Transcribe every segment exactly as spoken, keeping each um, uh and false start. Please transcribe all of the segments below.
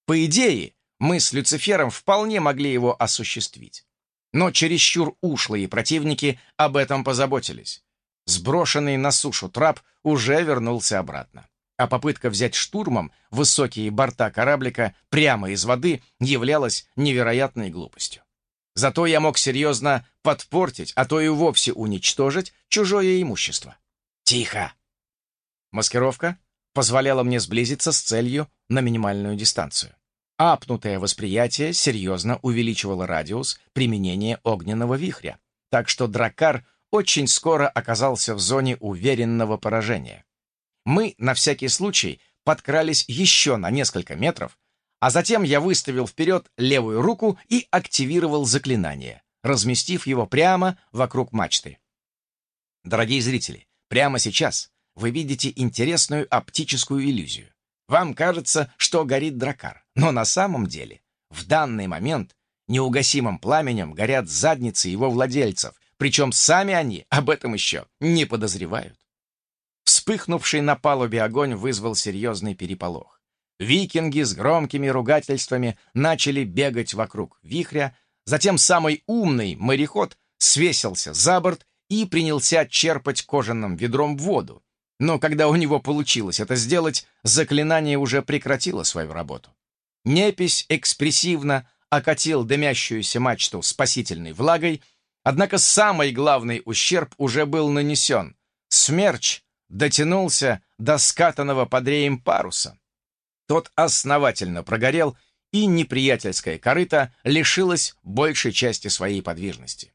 По идее, мы с Люцифером вполне могли его осуществить. Но чересчур ушлые противники об этом позаботились. Сброшенный на сушу трап уже вернулся обратно. А попытка взять штурмом высокие борта кораблика прямо из воды являлась невероятной глупостью. Зато я мог серьезно подпортить, а то и вовсе уничтожить чужое имущество. Тихо! Маскировка позволяла мне сблизиться с целью на минимальную дистанцию. Апнутое восприятие серьезно увеличивало радиус применения огненного вихря, так что драккар очень скоро оказался в зоне уверенного поражения. Мы, на всякий случай, подкрались еще на несколько метров, а затем я выставил вперед левую руку и активировал заклинание, разместив его прямо вокруг мачты. Дорогие зрители, прямо сейчас вы видите интересную оптическую иллюзию. Вам кажется, что горит драккар, но на самом деле в данный момент неугасимым пламенем горят задницы его владельцев, причем сами они об этом еще не подозревают. Вспыхнувший на палубе огонь вызвал серьезный переполох. Викинги с громкими ругательствами начали бегать вокруг вихря, затем самый умный мореход свесился за борт и принялся черпать кожаным ведром воду. Но когда у него получилось это сделать, заклинание уже прекратило свою работу. Непись экспрессивно окатил дымящуюся мачту спасительной влагой, однако самый главный ущерб уже был нанесен. Смерч дотянулся до скатанного под реем паруса. Тот основательно прогорел, и неприятельская корыта лишилась большей части своей подвижности.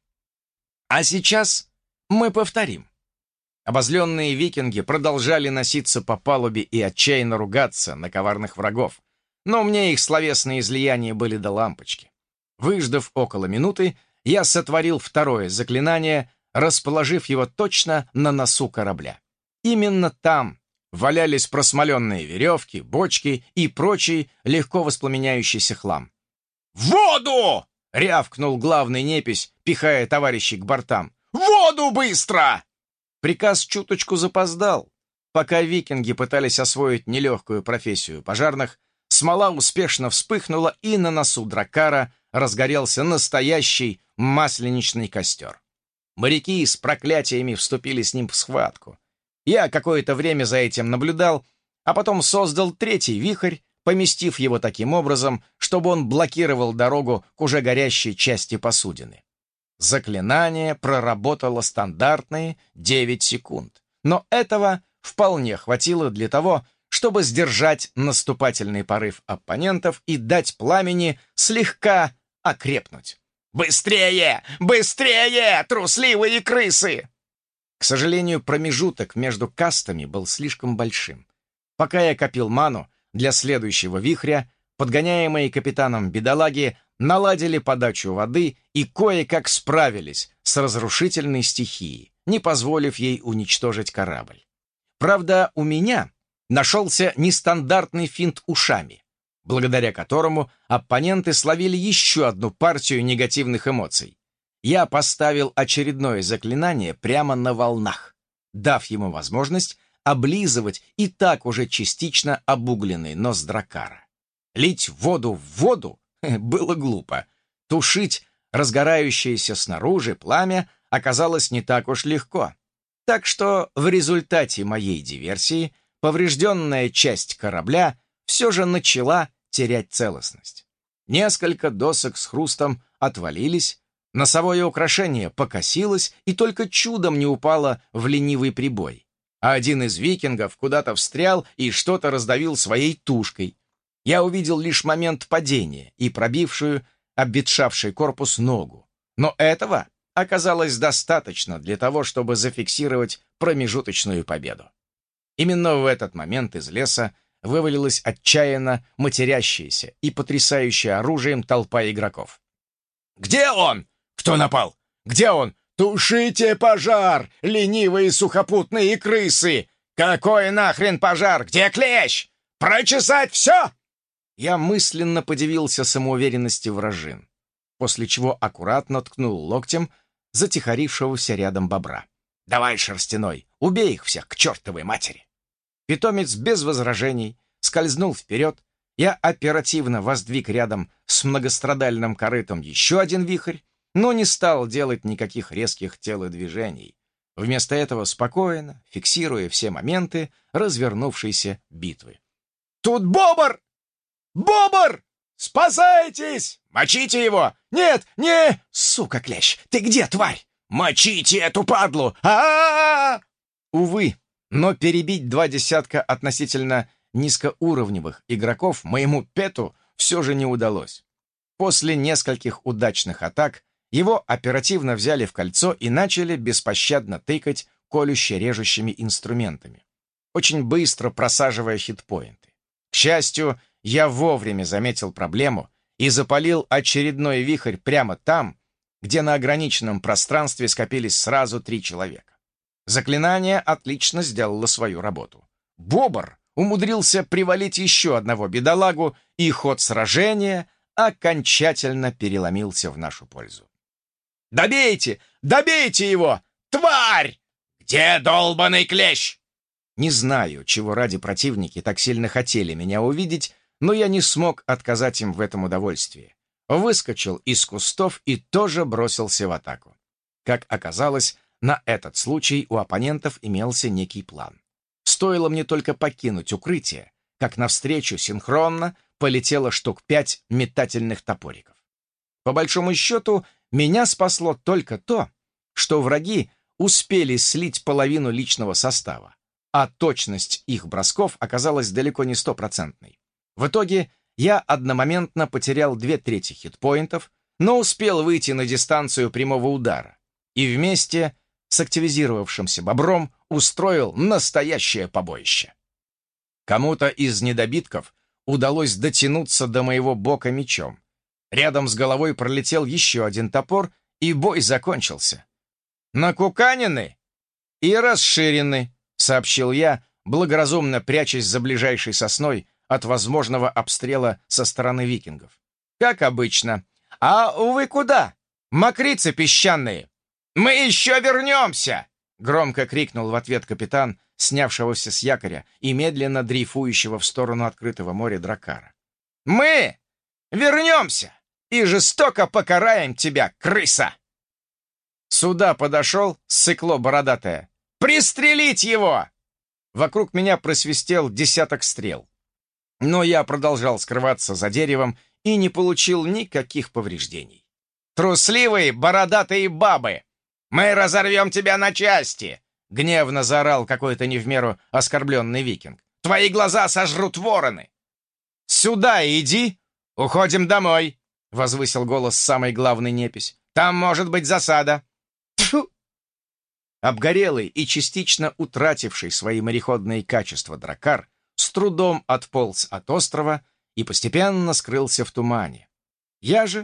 А сейчас мы повторим. Обозленные викинги продолжали носиться по палубе и отчаянно ругаться на коварных врагов, но мне их словесные излияния были до лампочки. Выждав около минуты, я сотворил второе заклинание, расположив его точно на носу корабля. Именно там валялись просмоленные веревки, бочки и прочий легко воспламеняющийся хлам. «В воду!» — рявкнул главный непись, пихая товарищей к бортам. «В воду быстро!» Приказ чуточку запоздал. Пока викинги пытались освоить нелегкую профессию пожарных, смола успешно вспыхнула, и на носу драккара разгорелся настоящий масленичный костер. Моряки с проклятиями вступили с ним в схватку. Я какое-то время за этим наблюдал, а потом создал третий вихрь, поместив его таким образом, чтобы он блокировал дорогу к уже горящей части посудины. Заклинание проработало стандартные девять секунд, но этого вполне хватило для того, чтобы сдержать наступательный порыв оппонентов и дать пламени слегка окрепнуть. «Быстрее! Быстрее, трусливые крысы!» К сожалению, промежуток между кастами был слишком большим. Пока я копил ману для следующего вихря, подгоняемые капитаном бедолаги наладили подачу воды и кое-как справились с разрушительной стихией, не позволив ей уничтожить корабль. Правда, у меня нашелся нестандартный финт ушами, благодаря которому оппоненты словили еще одну партию негативных эмоций. Я поставил очередное заклинание прямо на волнах, дав ему возможность облизывать и так уже частично обугленный нос драккара. Лить воду в воду было глупо. Тушить разгорающееся снаружи пламя оказалось не так уж легко. Так что в результате моей диверсии поврежденная часть корабля все же начала терять целостность. Несколько досок с хрустом отвалились, носовое украшение покосилось и только чудом не упало в ленивый прибой. А один из викингов куда-то встрял и что-то раздавил своей тушкой. Я увидел лишь момент падения и пробившую обветшавший корпус ногу. Но этого оказалось достаточно для того, чтобы зафиксировать промежуточную победу. Именно в этот момент из леса вывалилась отчаянно матерящаяся и потрясающая оружием толпа игроков. «Где он? Кто напал? Где он? Тушите пожар, ленивые сухопутные крысы! Какой нахрен пожар? Где клещ? Прочесать все!» Я мысленно подивился самоуверенности вражин, после чего аккуратно ткнул локтем затихарившегося рядом бобра. «Давай, шерстяной, убей их всех к чертовой матери!» Питомец без возражений скользнул вперед Я оперативно воздвиг рядом с многострадальным корытом еще один вихрь, но не стал делать никаких резких телодвижений. Вместо этого спокойно, фиксируя все моменты развернувшейся битвы. «Тут бобр! Бобр! Спасайтесь! Мочите его! Нет, не! Сука, клещ! Ты где, тварь? Мочите эту падлу! а а, -а! Увы, но перебить два десятка относительно низкоуровневых игроков моему Пету все же не удалось. После нескольких удачных атак его оперативно взяли в кольцо и начали беспощадно тыкать колюще-режущими инструментами, очень быстро просаживая хитпоинты. К счастью, я вовремя заметил проблему и запалил очередной вихрь прямо там, где на ограниченном пространстве скопились сразу три человека. Заклинание отлично сделало свою работу. Бобр умудрился привалить еще одного бедолагу, и ход сражения окончательно переломился в нашу пользу. «Добейте! Добейте его! Тварь! Где долбаный клещ?» Не знаю, чего ради противники так сильно хотели меня увидеть, но я не смог отказать им в этом удовольствии. Выскочил из кустов и тоже бросился в атаку. Как оказалось, на этот случай у оппонентов имелся некий план. Стоило мне только покинуть укрытие, как навстречу синхронно полетело штук пять метательных топориков. По большому счету, меня спасло только то, что враги успели слить половину личного состава, а точность их бросков оказалась далеко не стопроцентной. В итоге я одномоментно потерял две трети хитпоинтов, но успел выйти на дистанцию прямого удара и вместе с активизировавшимся бобром устроил настоящее побоище. Кому-то из недобитков удалось дотянуться до моего бока мечом. Рядом с головой пролетел еще один топор, и бой закончился. «Накуканены и расширены», — сообщил я, благоразумно прячась за ближайшей сосной от возможного обстрела со стороны викингов. «Как обычно. А вы куда? Мокрицы песчаные!» «Мы еще вернемся!» — громко крикнул в ответ капитан, снявшегося с якоря и медленно дрейфующего в сторону открытого моря дракара. «Мы вернемся и жестоко покараем тебя, крыса!» Сюда подошел ссыкло бородатое. «Пристрелить его!» Вокруг меня просвистел десяток стрел. Но я продолжал скрываться за деревом и не получил никаких повреждений. «Трусливые бородатые бабы! Мы разорвем тебя на части!» — гневно заорал какой-то не в меру оскорбленный викинг. «Твои глаза сожрут вороны!» «Сюда иди! Уходим домой!» — возвысил голос самой главной непись. «Там может быть засада!» Тьфу! Обгорелый и частично утративший свои мореходные качества дракар с трудом отполз от острова и постепенно скрылся в тумане. Я же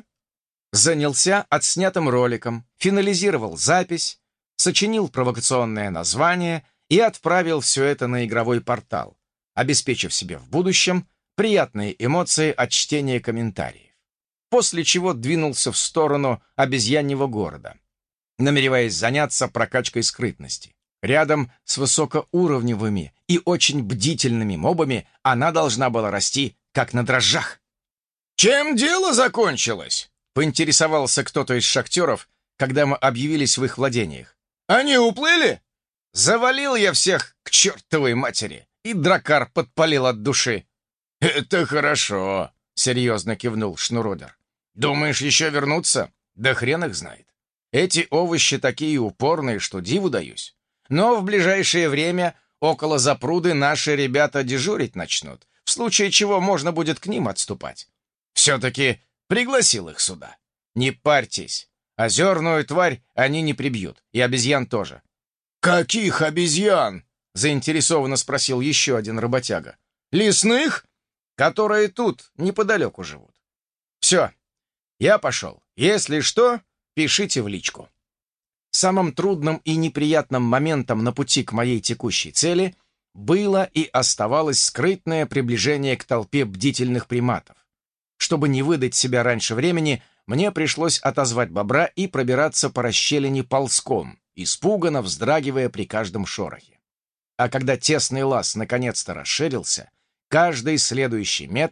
занялся отснятым роликом, финализировал запись, сочинил провокационное название и отправил все это на игровой портал, обеспечив себе в будущем приятные эмоции от чтения комментариев. После чего двинулся в сторону обезьяньего города, намереваясь заняться прокачкой скрытности. Рядом с высокоуровневыми и очень бдительными мобами она должна была расти, как на дрожжах. «Чем дело закончилось?» — поинтересовался кто-то из шахтеров, когда мы объявились в их владениях. «Они уплыли?» Завалил я всех к чертовой матери, и дракар подпалил от души. «Это хорошо», — серьезно кивнул Шнуродер. «Думаешь, еще вернуться? Да хрен их знает. Эти овощи такие упорные, что диву даюсь. Но в ближайшее время около запруды наши ребята дежурить начнут, в случае чего можно будет к ним отступать. Все-таки пригласил их сюда. Не парьтесь, озерную тварь они не прибьют, и обезьян тоже». «Каких обезьян?» — заинтересованно спросил еще один работяга. «Лесных, которые тут неподалеку живут. Все, я пошел. Если что, пишите в личку». Самым трудным и неприятным моментом на пути к моей текущей цели было и оставалось скрытное приближение к толпе бдительных приматов. Чтобы не выдать себя раньше времени, мне пришлось отозвать бобра и пробираться по расщелине ползком, испуганно вздрагивая при каждом шорохе. А когда тесный лаз наконец-то расширился, каждый следующий метр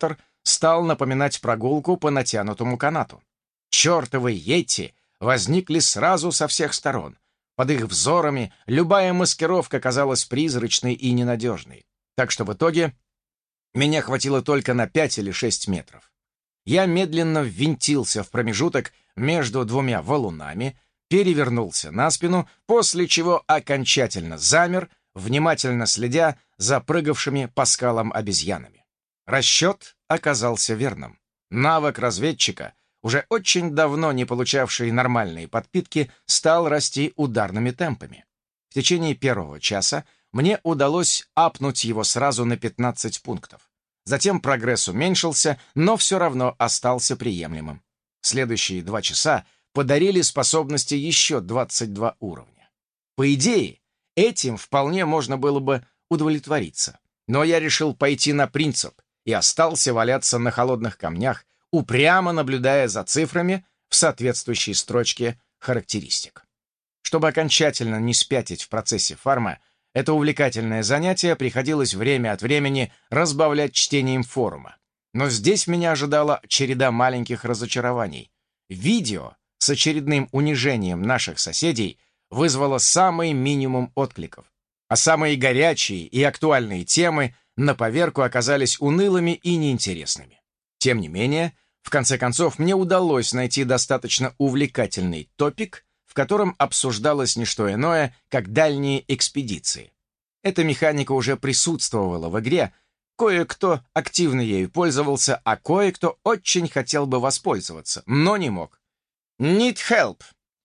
стал напоминать прогулку по натянутому канату. Чертовы йети возникли сразу со всех сторон. Под их взорами любая маскировка казалась призрачной и ненадежной. Так что в итоге меня хватило только на пять или шесть метров. Я медленно ввинтился в промежуток между двумя валунами, перевернулся на спину, после чего окончательно замер, внимательно следя за прыгавшими по скалам обезьянами. Расчет оказался верным. Навык разведчика, уже очень давно не получавший нормальные подпитки, стал расти ударными темпами. В течение первого часа мне удалось апнуть его сразу на пятнадцать пунктов. Затем прогресс уменьшился, но все равно остался приемлемым. Следующие два часа подарили способности еще двадцать два уровня. По идее, этим вполне можно было бы удовлетвориться. Но я решил пойти на принцип и остался валяться на холодных камнях, упрямо наблюдая за цифрами в соответствующей строчке характеристик. Чтобы окончательно не спятить в процессе фарма, это увлекательное занятие приходилось время от времени разбавлять чтением форума. Но здесь меня ожидала череда маленьких разочарований. Видео с очередным унижением наших соседей вызвало самый минимум откликов, а самые горячие и актуальные темы на поверку оказались унылыми и неинтересными. Тем не менее, в конце концов, мне удалось найти достаточно увлекательный топик, в котором обсуждалось не что иное, как дальние экспедиции. Эта механика уже присутствовала в игре, кое-кто активно ею пользовался, а кое-кто очень хотел бы воспользоваться, но не мог. Need help.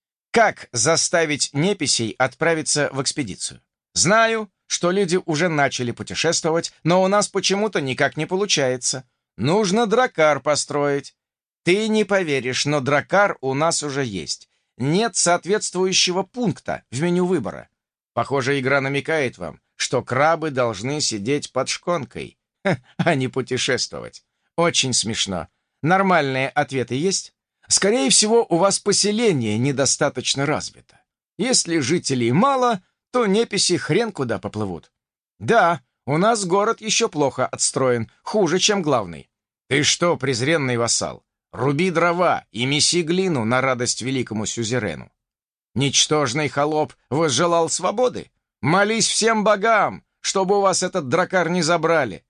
Как заставить неписей отправиться в экспедицию? Знаю, что люди уже начали путешествовать, но у нас почему-то никак не получается. Нужно дракар построить. Ты не поверишь, но дракар у нас уже есть. Нет соответствующего пункта в меню выбора. Похоже, игра намекает вам, что крабы должны сидеть под шконкой, а не путешествовать. Очень смешно. Нормальные ответы есть? Скорее всего, у вас поселение недостаточно развито. Если жителей мало, то неписи хрен куда поплывут. Да, у нас город еще плохо отстроен, хуже, чем главный. Ты что, презренный вассал, руби дрова и меси глину на радость великому сюзерену. Ничтожный холоп возжелал свободы? Молись всем богам, чтобы у вас этот дракар не забрали.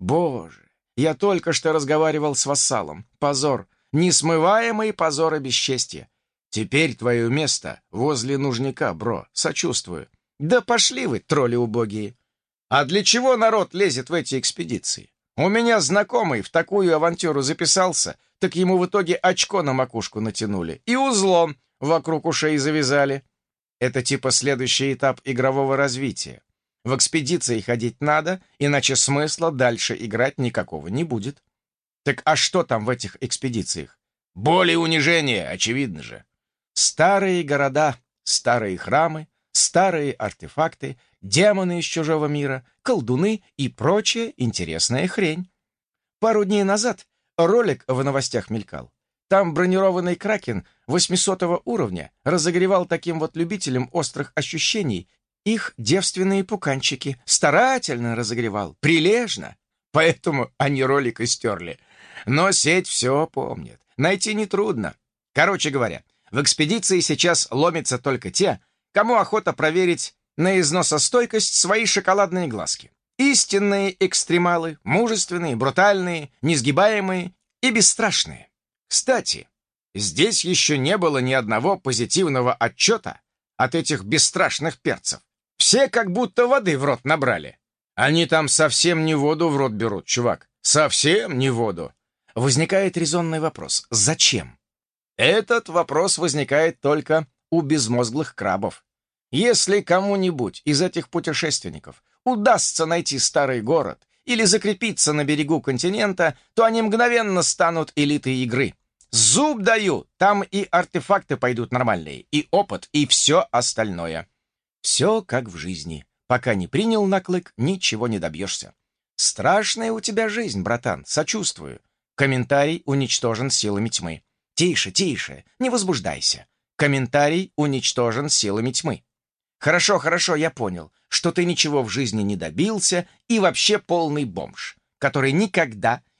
Боже, я только что разговаривал с вассалом. Позор, несмываемый позор и бесчестье. Теперь твое место возле нужника, бро, сочувствую. Да пошли вы, тролли убогие. А для чего народ лезет в эти экспедиции? У меня знакомый в такую авантюру записался, так ему в итоге очко на макушку натянули и узлом вокруг ушей завязали. Это типа следующий этап игрового развития. В экспедиции ходить надо, иначе смысла дальше играть никакого не будет. Так а что там в этих экспедициях? Боль и унижение, очевидно же. Старые города, старые храмы, старые артефакты, демоны из чужого мира, колдуны и прочая интересная хрень. Пару дней назад ролик в новостях мелькал. Там бронированный кракен восьмисотого уровня разогревал таким вот любителям острых ощущений их девственные пуканчики. Старательно разогревал, прилежно. Поэтому они ролик и стерли. Но сеть все помнит. Найти нетрудно. Короче говоря, в экспедиции сейчас ломятся только те, кому охота проверить на износостойкость свои шоколадные глазки. Истинные экстремалы, мужественные, брутальные, несгибаемые и бесстрашные. Кстати, здесь еще не было ни одного позитивного отчета от этих бесстрашных перцев. Все как будто воды в рот набрали. Они там совсем не воду в рот берут, чувак. Совсем не воду. Возникает резонный вопрос. Зачем? Этот вопрос возникает только у безмозглых крабов. Если кому-нибудь из этих путешественников удастся найти старый город или закрепиться на берегу континента, то они мгновенно станут элитой игры. Зуб даю, там и артефакты пойдут нормальные, и опыт, и все остальное. Все как в жизни. Пока не принял на клык, ничего не добьешься. Страшная у тебя жизнь, братан, сочувствую. Комментарий уничтожен силами тьмы. Тише, тише, не возбуждайся. Комментарий уничтожен силами тьмы. Хорошо, хорошо, я понял, что ты ничего в жизни не добился и вообще полный бомж, который никогда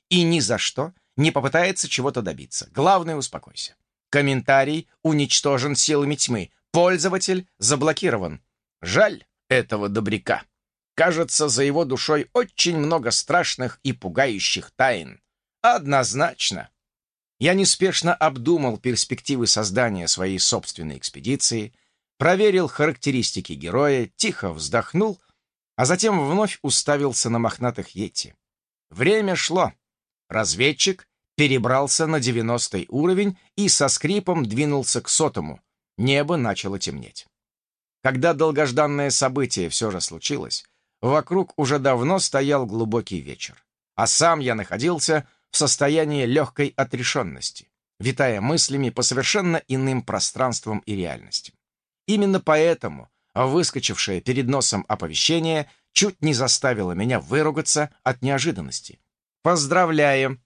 и ни за что не попытается чего-то добиться. Главное, успокойся. Комментарий уничтожен силами тьмы. Пользователь заблокирован. Жаль этого добряка. Кажется, за его душой очень много страшных и пугающих тайн. Однозначно. Я неспешно обдумал перспективы создания своей собственной экспедиции, проверил характеристики героя, тихо вздохнул, а затем вновь уставился на мохнатых йети. Время шло. Разведчик перебрался на девяностый уровень и со скрипом двинулся к сотому. Небо начало темнеть. Когда долгожданное событие все же случилось, вокруг уже давно стоял глубокий вечер, а сам я находился в состоянии легкой отрешенности, витая мыслями по совершенно иным пространствам и реальностям. Именно поэтому выскочившее перед носом оповещение чуть не заставило меня выругаться от неожиданности. Поздравляем!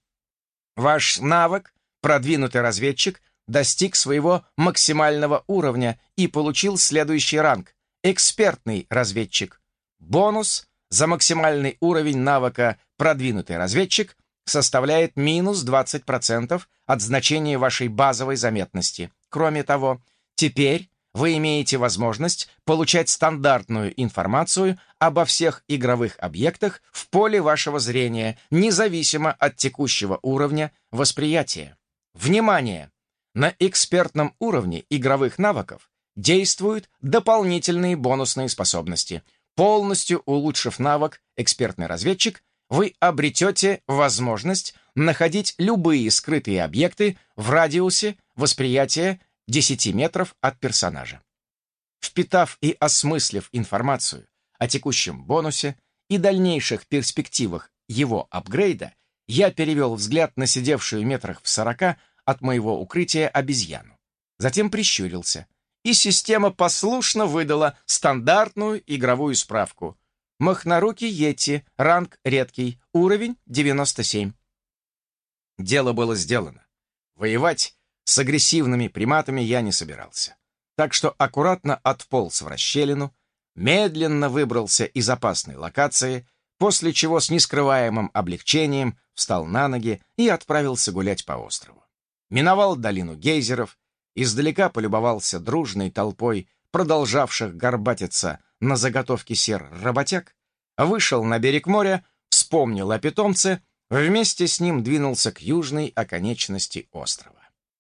Ваш навык, продвинутый разведчик, достиг своего максимального уровня и получил следующий ранг — экспертный разведчик. Бонус за максимальный уровень навыка «продвинутый разведчик» составляет минус двадцать процентов от значения вашей базовой заметности. Кроме того, теперь вы имеете возможность получать стандартную информацию обо всех игровых объектах в поле вашего зрения, независимо от текущего уровня восприятия. Внимание! На экспертном уровне игровых навыков действуют дополнительные бонусные способности. Полностью улучшив навык «экспертный разведчик», вы обретете возможность находить любые скрытые объекты в радиусе восприятия десяти метров от персонажа. Впитав и осмыслив информацию о текущем бонусе и дальнейших перспективах его апгрейда, я перевел взгляд на сидевшую метрах в сорока от моего укрытия обезьяну. Затем прищурился, и система послушно выдала стандартную игровую справку. Мохнорукий йети, ранг редкий, уровень девяносто семь. Дело было сделано. Воевать с агрессивными приматами я не собирался. Так что аккуратно отполз в расщелину, медленно выбрался из опасной локации, после чего с нескрываемым облегчением встал на ноги и отправился гулять по острову. Миновал долину гейзеров, издалека полюбовался дружной толпой продолжавших горбатиться на заготовке сер работяг, вышел на берег моря, вспомнил о питомце, вместе с ним двинулся к южной оконечности острова.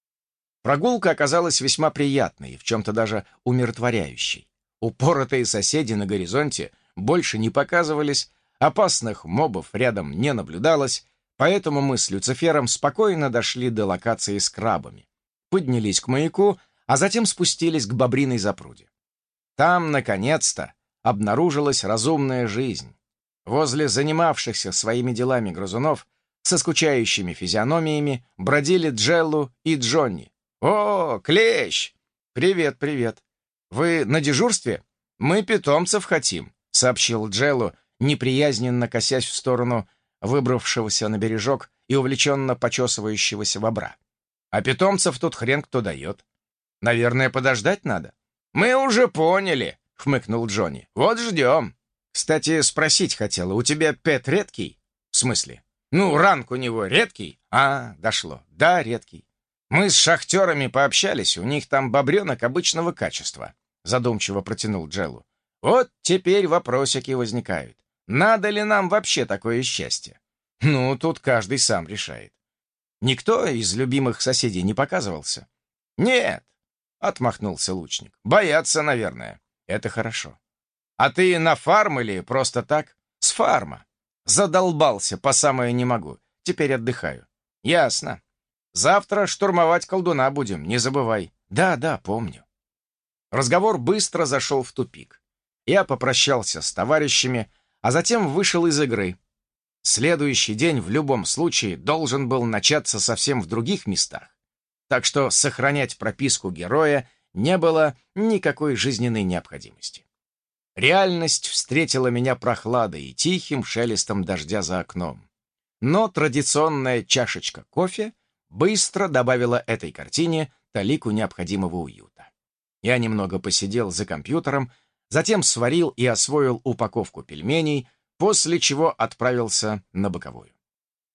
Прогулка оказалась весьма приятной и в чем-то даже умиротворяющей. Упоротые соседи на горизонте больше не показывались, опасных мобов рядом не наблюдалось, поэтому мы с Люцифером спокойно дошли до локации с крабами, поднялись к маяку, а затем спустились к бобриной запруде. Там, наконец-то, обнаружилась разумная жизнь. Возле занимавшихся своими делами грызунов со скучающими физиономиями бродили Джеллу и Джонни. «О, клещ! Привет, привет! Вы на дежурстве? Мы питомцев хотим», — сообщил Джеллу, неприязненно косясь в сторону выбравшегося на бережок и увлеченно почесывающегося бобра. «А питомцев тут хрен кто дает. Наверное, подождать надо». «Мы уже поняли», — хмыкнул Джонни. «Вот ждем». «Кстати, спросить хотела, у тебя пэт редкий?» «В смысле?» «Ну, ранг у него редкий?» «А, дошло. Да, редкий. Мы с шахтерами пообщались, у них там бобренок обычного качества», — задумчиво протянул Джеллу. «Вот теперь вопросики возникают. Надо ли нам вообще такое счастье?» «Ну, тут каждый сам решает». «Никто из любимых соседей не показывался?» «Нет», — отмахнулся лучник. «Боятся, наверное. Это хорошо. А ты на фарм или просто так?» «С фарма. Задолбался, по самое не могу. Теперь отдыхаю». «Ясно. Завтра штурмовать колдуна будем, не забывай». «Да, да, помню». Разговор быстро зашел в тупик. Я попрощался с товарищами, а затем вышел из игры. Следующий день в любом случае должен был начаться совсем в других местах, так что сохранять прописку героя не было никакой жизненной необходимости. Реальность встретила меня прохладой и тихим шелестом дождя за окном. Но традиционная чашечка кофе быстро добавила этой картине талику необходимого уюта. Я немного посидел за компьютером, затем сварил и освоил упаковку пельменей, после чего отправился на боковую.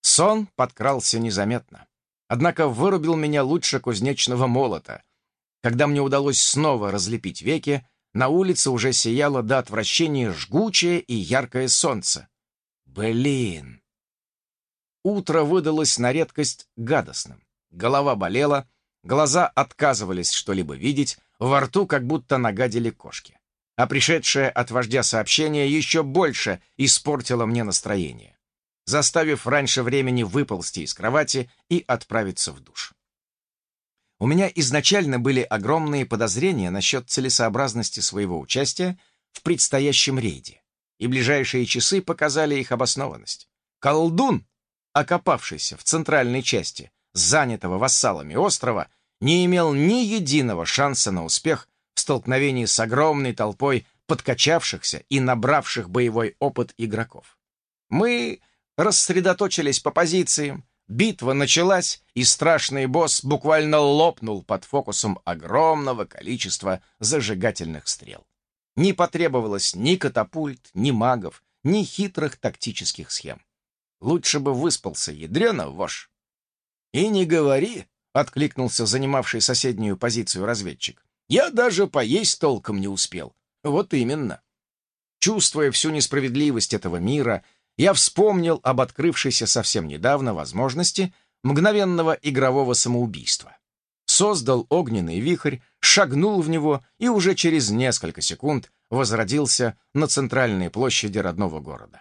Сон подкрался незаметно. Однако вырубил меня лучше кузнечного молота. Когда мне удалось снова разлепить веки, на улице уже сияло до отвращения жгучее и яркое солнце. Блин! Утро выдалось на редкость гадостным. Голова болела, глаза отказывались что-либо видеть, во рту как будто нагадили кошки. А пришедшее от вождя сообщение еще больше испортило мне настроение, заставив раньше времени выползти из кровати и отправиться в душ. У меня изначально были огромные подозрения насчет целесообразности своего участия в предстоящем рейде, и ближайшие часы показали их обоснованность. Колдун, окопавшийся в центральной части занятого вассалами острова, не имел ни единого шанса на успех в столкновении с огромной толпой подкачавшихся и набравших боевой опыт игроков. Мы рассредоточились по позициям, битва началась, и страшный босс буквально лопнул под фокусом огромного количества зажигательных стрел. Не потребовалось ни катапульт, ни магов, ни хитрых тактических схем. Лучше бы выспался, ядрёна вошь. «И не говори», — откликнулся занимавший соседнюю позицию разведчик. «Я даже поесть толком не успел». Вот именно. Чувствуя всю несправедливость этого мира, я вспомнил об открывшейся совсем недавно возможности мгновенного игрового самоубийства. Создал огненный вихрь, шагнул в него и уже через несколько секунд возродился на центральной площади родного города.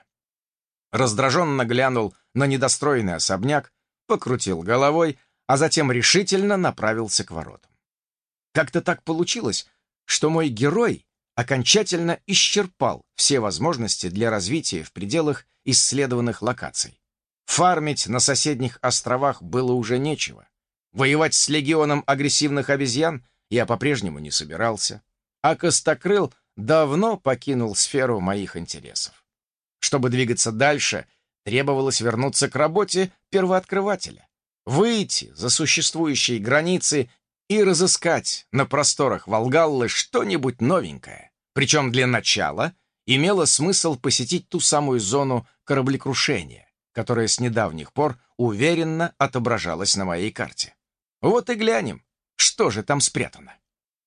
Раздраженно глянул на недостроенный особняк, покрутил головой, а затем решительно направился к воротам. Как-то так получилось, что мой герой окончательно исчерпал все возможности для развития в пределах исследованных локаций. Фармить на соседних островах было уже нечего. Воевать с легионом агрессивных обезьян я по-прежнему не собирался, а Костокрыл давно покинул сферу моих интересов. Чтобы двигаться дальше, требовалось вернуться к работе первооткрывателя, выйти за существующие границы и разыскать на просторах Волгаллы что-нибудь новенькое. Причем для начала имело смысл посетить ту самую зону кораблекрушения, которая с недавних пор уверенно отображалась на моей карте. Вот и глянем, что же там спрятано.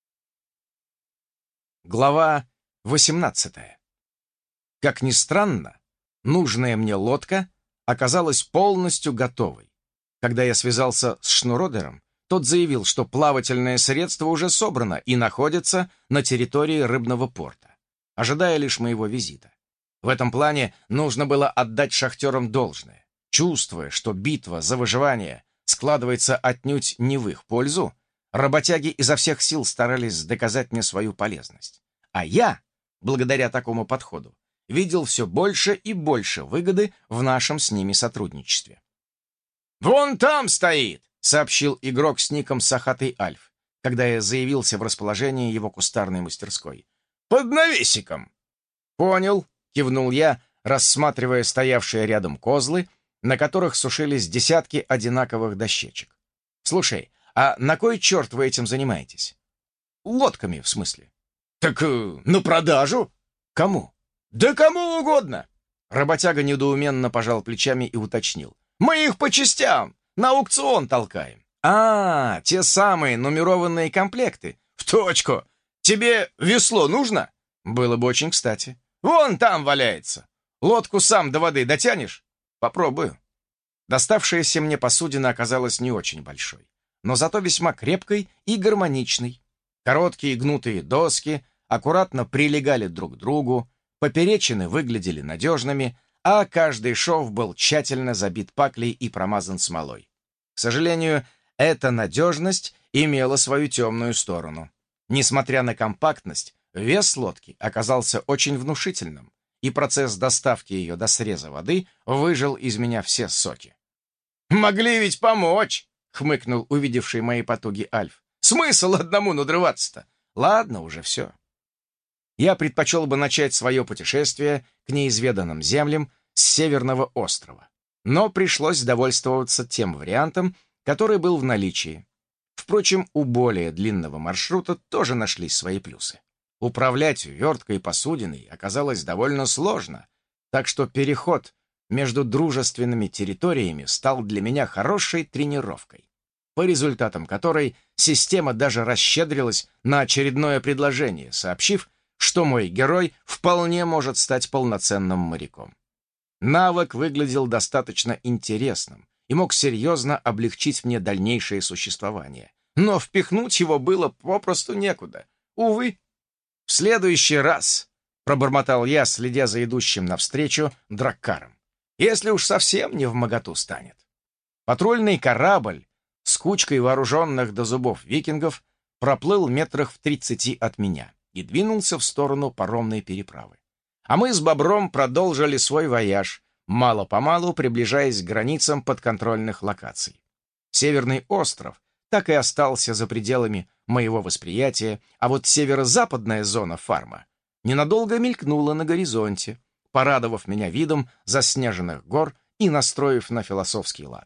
Глава восемнадцатая. Как ни странно, нужная мне лодка оказалась полностью готовой. Когда я связался с Шнуродером, тот заявил, что плавательное средство уже собрано и находится на территории рыбного порта, ожидая лишь моего визита. В этом плане нужно было отдать шахтерам должное. Чувствуя, что битва за выживание складывается отнюдь не в их пользу, работяги изо всех сил старались доказать мне свою полезность. А я, благодаря такому подходу, видел все больше и больше выгоды в нашем с ними сотрудничестве. «Вон там стоит!» — сообщил игрок с ником Сахатый Альф, когда я заявился в расположении его кустарной мастерской. «Под навесиком!» «Понял», — кивнул я, рассматривая стоявшие рядом козлы, на которых сушились десятки одинаковых дощечек. «Слушай, а на кой черт вы этим занимаетесь?» «Лодками, в смысле?» «Так э, на продажу?» «Кому?» «Да кому угодно!» Работяга недоуменно пожал плечами и уточнил. «Мы их по частям, на аукцион толкаем». «А, те самые нумерованные комплекты». «В точку! Тебе весло нужно?» «Было бы очень кстати». «Вон там валяется. Лодку сам до воды дотянешь?» «Попробую». Доставшаяся мне посудина оказалась не очень большой, но зато весьма крепкой и гармоничной. Короткие гнутые доски аккуратно прилегали друг к другу, поперечины выглядели надежными, а каждый шов был тщательно забит паклей и промазан смолой. К сожалению, эта надежность имела свою темную сторону. Несмотря на компактность, вес лодки оказался очень внушительным, и процесс доставки ее до среза воды выжал из меня все соки. «Могли ведь помочь!» — хмыкнул увидевший мои потуги Альф. «Смысл одному надрываться-то? Ладно, уже все». Я предпочел бы начать свое путешествие к неизведанным землям с Северного острова, но пришлось довольствоваться тем вариантом, который был в наличии. Впрочем, у более длинного маршрута тоже нашлись свои плюсы. Управлять верткой посудиной оказалось довольно сложно, так что переход между дружественными территориями стал для меня хорошей тренировкой, по результатам которой система даже расщедрилась на очередное предложение, сообщив, что мой герой вполне может стать полноценным моряком. Навык выглядел достаточно интересным и мог серьезно облегчить мне дальнейшее существование, но впихнуть его было попросту некуда. Увы. «В следующий раз», — пробормотал я, следя за идущим навстречу драккаром, «если уж совсем не вмоготу станет». Патрульный корабль с кучкой вооруженных до зубов викингов проплыл метрах в тридцати от меня и двинулся в сторону паромной переправы. А мы с Бобром продолжили свой вояж, мало-помалу приближаясь к границам подконтрольных локаций. Северный остров так и остался за пределами моего восприятия, а вот северо-западная зона фарма ненадолго мелькнула на горизонте, порадовав меня видом заснеженных гор и настроив на философский лад.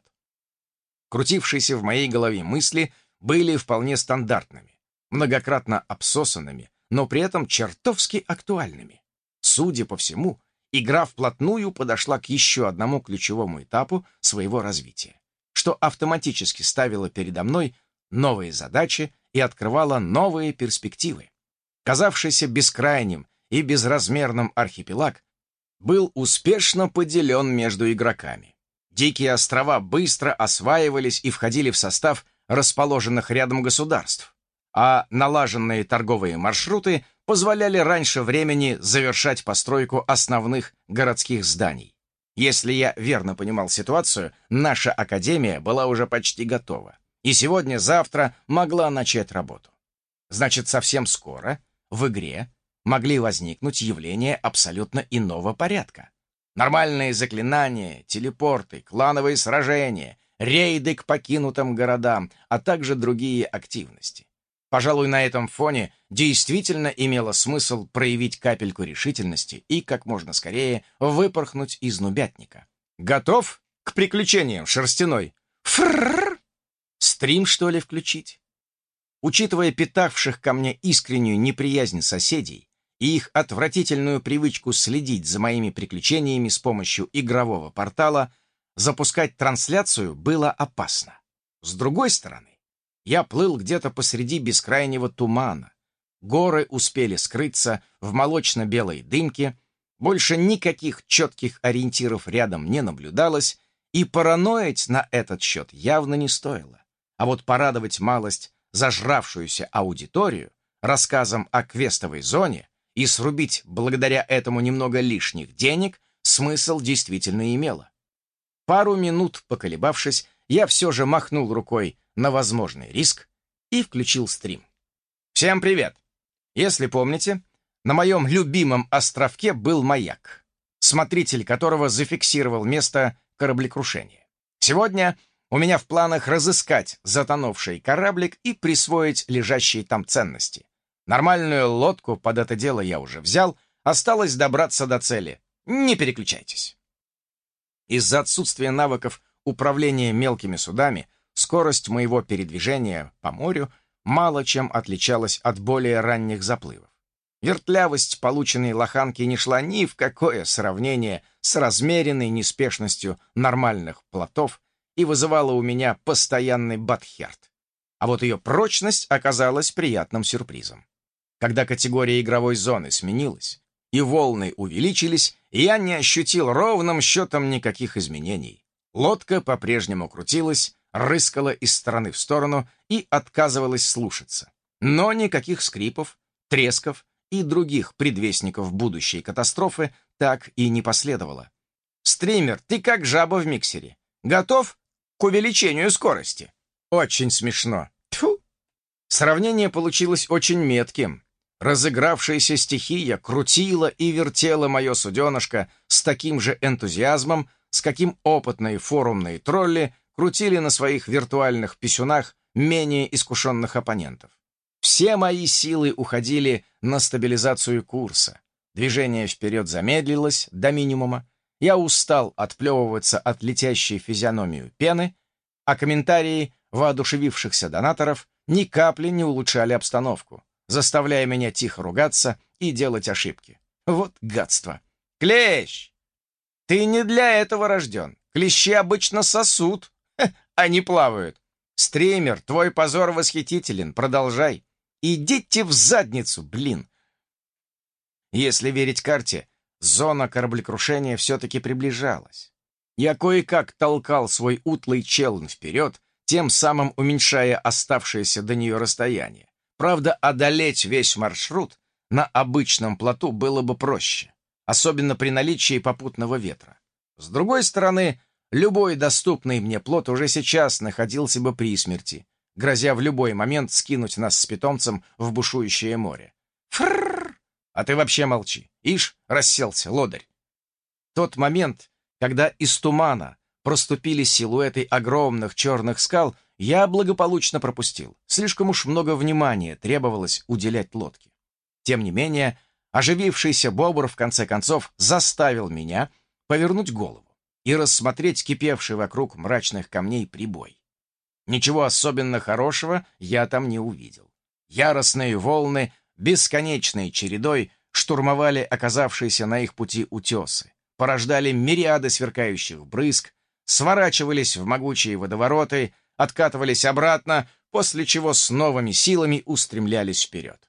Крутившиеся в моей голове мысли были вполне стандартными, многократно обсосанными, но при этом чертовски актуальными. Судя по всему, игра вплотную подошла к еще одному ключевому этапу своего развития, что автоматически ставило передо мной новые задачи и открывала новые перспективы. Казавшийся бескрайним и безразмерным архипелаг был успешно поделен между игроками. Дикие острова быстро осваивались и входили в состав расположенных рядом государств, а налаженные торговые маршруты позволяли раньше времени завершать постройку основных городских зданий. Если я верно понимал ситуацию, наша академия была уже почти готова, и сегодня-завтра могла начать работу. Значит, совсем скоро в игре могли возникнуть явления абсолютно иного порядка. Нормальные заклинания, телепорты, клановые сражения, рейды к покинутым городам, а также другие активности. Пожалуй, на этом фоне действительно имело смысл проявить капельку решительности и как можно скорее выпорхнуть из нубятника. Готов к приключениям, шерстяной? Фрррр! Стрим, что ли, включить? Учитывая питавших ко мне искреннюю неприязнь соседей и их отвратительную привычку следить за моими приключениями с помощью игрового портала, запускать трансляцию было опасно. С другой стороны, я плыл где-то посреди бескрайнего тумана. Горы успели скрыться в молочно-белой дымке, больше никаких четких ориентиров рядом не наблюдалось, и параноить на этот счет явно не стоило. А вот порадовать малость зажравшуюся аудиторию рассказом о квестовой зоне и срубить благодаря этому немного лишних денег смысл действительно имело. Пару минут поколебавшись, я все же махнул рукой на возможный риск и включил стрим. Всем привет! Если помните, на моем любимом островке был маяк, смотритель которого зафиксировал место кораблекрушения. Сегодня у меня в планах разыскать затонувший кораблик и присвоить лежащие там ценности. Нормальную лодку под это дело я уже взял, осталось добраться до цели. Не переключайтесь. Из-за отсутствия навыков управления мелкими судами скорость моего передвижения по морю мало чем отличалась от более ранних заплывов. Вертлявость полученной лоханки не шла ни в какое сравнение с размеренной неспешностью нормальных плотов и вызывала у меня постоянный бадхерт. А вот ее прочность оказалась приятным сюрпризом. Когда категория игровой зоны сменилась и волны увеличились, я не ощутил ровным счетом никаких изменений. Лодка по-прежнему крутилась, рыскала из стороны в сторону и отказывалась слушаться. Но никаких скрипов, тресков и других предвестников будущей катастрофы так и не последовало. «Стример, ты как жаба в миксере. Готов к увеличению скорости?» Очень смешно. Тьфу! Сравнение получилось очень метким. Разыгравшаяся стихия крутила и вертела мое суденышко с таким же энтузиазмом, с каким опытные форумные тролли крутили на своих виртуальных писюнах менее искушенных оппонентов. Все мои силы уходили на стабилизацию курса. Движение вперед замедлилось до минимума. Я устал отплевываться от летящей физиономию пены, а комментарии воодушевившихся донаторов ни капли не улучшали обстановку, заставляя меня тихо ругаться и делать ошибки. Вот гадство. «Клещ! Ты не для этого рожден. Клещи обычно сосут, а не плавают. Стример, твой позор восхитителен. Продолжай. Идите в задницу, блин. Если верить карте, зона кораблекрушения все-таки приближалась. Я кое-как толкал свой утлый челн вперед, тем самым уменьшая оставшееся до нее расстояние. Правда, одолеть весь маршрут на обычном плоту было бы проще, особенно при наличии попутного ветра. С другой стороны, любой доступный мне плот уже сейчас находился бы при смерти, грозя в любой момент скинуть нас с питомцем в бушующее море. Фрррр! А ты вообще молчи. Ишь, расселся, лодырь. Тот момент, когда из тумана проступили силуэты огромных черных скал, я благополучно пропустил. Слишком уж много внимания требовалось уделять лодке. Тем не менее, оживившийся бобр в конце концов заставил меня повернуть голову и рассмотреть кипевший вокруг мрачных камней прибой. Ничего особенно хорошего я там не увидел. Яростные волны бесконечной чередой штурмовали оказавшиеся на их пути утесы, порождали мириады сверкающих брызг, сворачивались в могучие водовороты, откатывались обратно, после чего с новыми силами устремлялись вперед.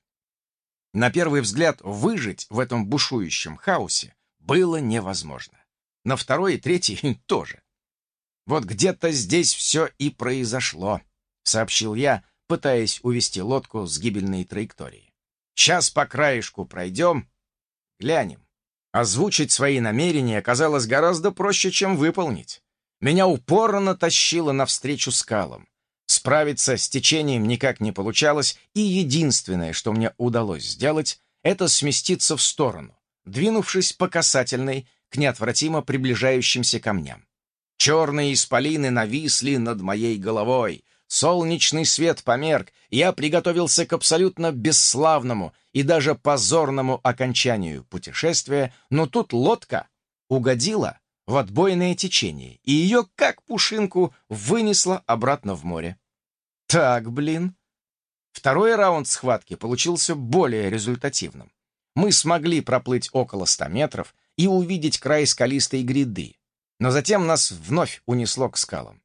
На первый взгляд, выжить в этом бушующем хаосе было невозможно. На второй и третий тоже. «Вот где-то здесь все и произошло», — сообщил я, пытаясь увести лодку с гибельной траектории. «Сейчас по краешку пройдем, глянем». Озвучить свои намерения оказалось гораздо проще, чем выполнить. Меня упорно тащило навстречу скалам. Справиться с течением никак не получалось, и единственное, что мне удалось сделать, это сместиться в сторону, двинувшись по касательной к неотвратимо приближающимся камням. Черные исполины нависли над моей головой. Солнечный свет померк, и я приготовился к абсолютно бесславному и даже позорному окончанию путешествия, но тут лодка угодила в отбойное течение, и ее, как пушинку, вынесло обратно в море. Так, блин. Второй раунд схватки получился более результативным. Мы смогли проплыть около ста метров и увидеть край скалистой гряды, но затем нас вновь унесло к скалам.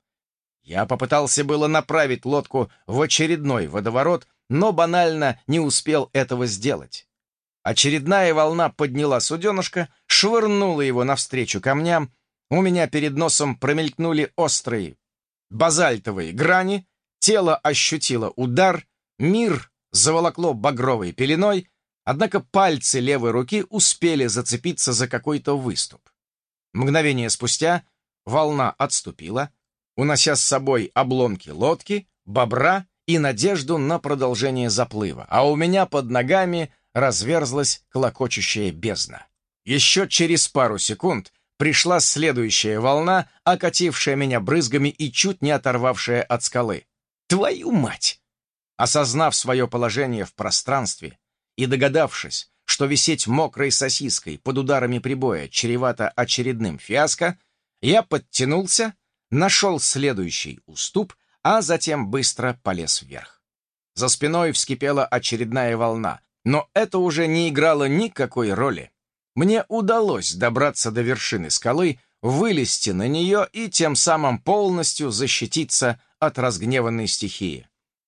Я попытался было направить лодку в очередной водоворот, но банально не успел этого сделать. Очередная волна подняла суденышко, швырнула его навстречу камням, у меня перед носом промелькнули острые базальтовые грани, тело ощутило удар, мир заволокло багровой пеленой, однако пальцы левой руки успели зацепиться за какой-то выступ. Мгновение спустя волна отступила, унося с собой обломки лодки, бобра и надежду на продолжение заплыва, а у меня под ногами разверзлась клокочущая бездна. Еще через пару секунд пришла следующая волна, окатившая меня брызгами и чуть не оторвавшая от скалы. Твою мать! Осознав свое положение в пространстве и догадавшись, что висеть мокрой сосиской под ударами прибоя чревато очередным фиаско, я подтянулся, нашел следующий уступ, а затем быстро полез вверх. За спиной вскипела очередная волна, но это уже не играло никакой роли. Мне удалось добраться до вершины скалы, вылезти на нее и тем самым полностью защититься от разгневанной стихии.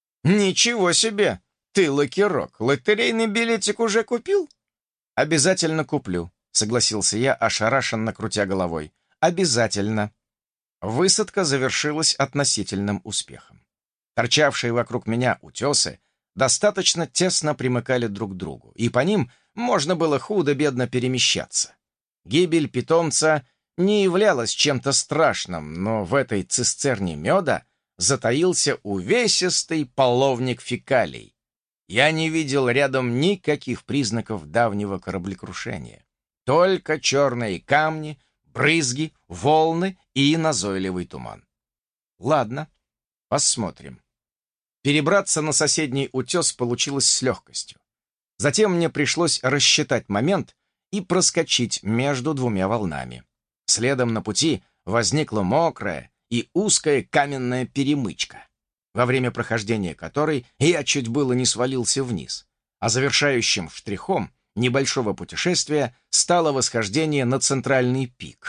«Ничего себе! Ты, лакирок, лотерейный билетик уже купил?» «Обязательно куплю», — согласился я, ошарашенно крутя головой. «Обязательно». Высадка завершилась относительным успехом. Торчавшие вокруг меня утесы достаточно тесно примыкали друг к другу, и по ним можно было худо-бедно перемещаться. Гибель питомца не являлась чем-то страшным, но в этой цистерне меда затаился увесистый половник фекалий. Я не видел рядом никаких признаков давнего кораблекрушения. Только черные камни, брызги, волны и назойливый туман. Ладно, посмотрим. Перебраться на соседний утес получилось с легкостью. Затем мне пришлось рассчитать момент и проскочить между двумя волнами. Следом на пути возникла мокрая и узкая каменная перемычка, во время прохождения которой я чуть было не свалился вниз, а завершающим штрихом небольшого путешествия стало восхождение на центральный пик.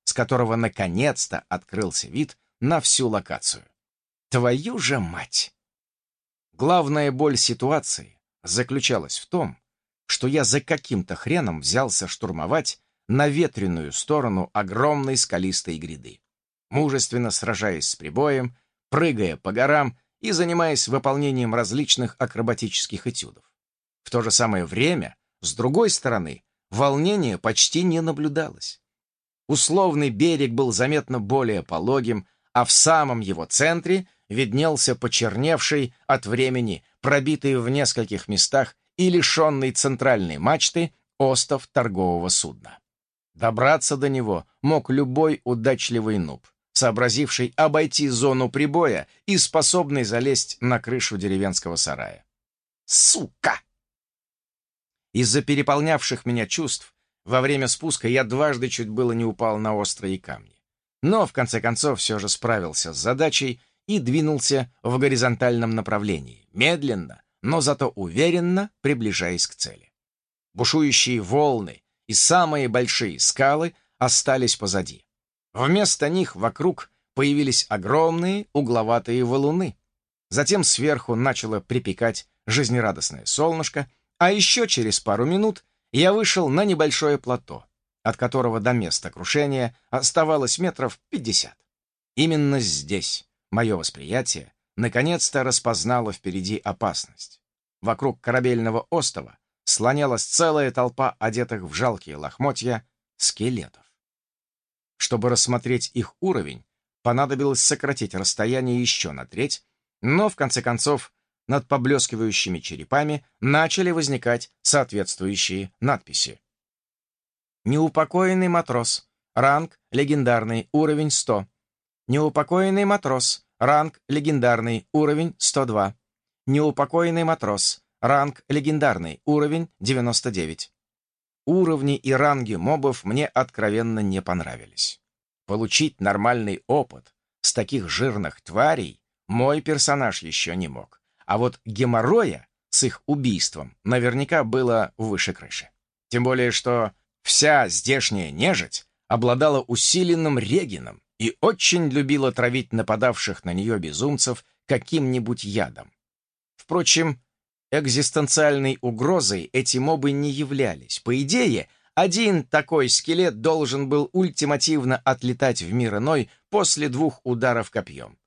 с которого наконец-то открылся вид на всю локацию. Твою же мать! Главная боль ситуации заключалась в том, что я за каким-то хреном взялся штурмовать наветренную сторону огромной скалистой гряды, мужественно сражаясь с прибоем, прыгая по горам и занимаясь выполнением различных акробатических этюдов. В то же самое время, с другой стороны, волнения почти не наблюдалось. Условный берег был заметно более пологим, а в самом его центре виднелся почерневший от времени, пробитый в нескольких местах и лишенный центральной мачты остов торгового судна. Добраться до него мог любой удачливый нуб, сообразивший обойти зону прибоя и способный залезть на крышу деревенского сарая. Сука! Из-за переполнявших меня чувств во время спуска я дважды чуть было не упал на острые камни. Но, в конце концов, все же справился с задачей и двинулся в горизонтальном направлении, медленно, но зато уверенно приближаясь к цели. Бушующие волны и самые большие скалы остались позади. Вместо них вокруг появились огромные угловатые валуны. Затем сверху начало припекать жизнерадостное солнышко, а еще через пару минут я вышел на небольшое плато, от которого до места крушения оставалось метров пятьдесят. Именно здесь мое восприятие наконец-то распознало впереди опасность. Вокруг корабельного остова слонялась целая толпа одетых в жалкие лохмотья скелетов. Чтобы рассмотреть их уровень, понадобилось сократить расстояние еще на треть, но, в конце концов, над поблескивающими черепами начали возникать соответствующие надписи. Неупокоенный матрос. Ранг легендарный. Уровень сто. Неупокоенный матрос. Ранг легендарный. Уровень сто два. Неупокоенный матрос. Ранг легендарный. Уровень девяносто девять. Уровни и ранги мобов мне откровенно не понравились. Получить нормальный опыт с таких жирных тварей мой персонаж еще не мог. А вот геморроя с их убийством наверняка было выше крыши. Тем более, что вся здешняя нежить обладала усиленным регеном и очень любила травить нападавших на нее безумцев каким-нибудь ядом. Впрочем, экзистенциальной угрозой эти мобы не являлись. По идее, один такой скелет должен был ультимативно отлетать в мир иной после двух ударов копьем.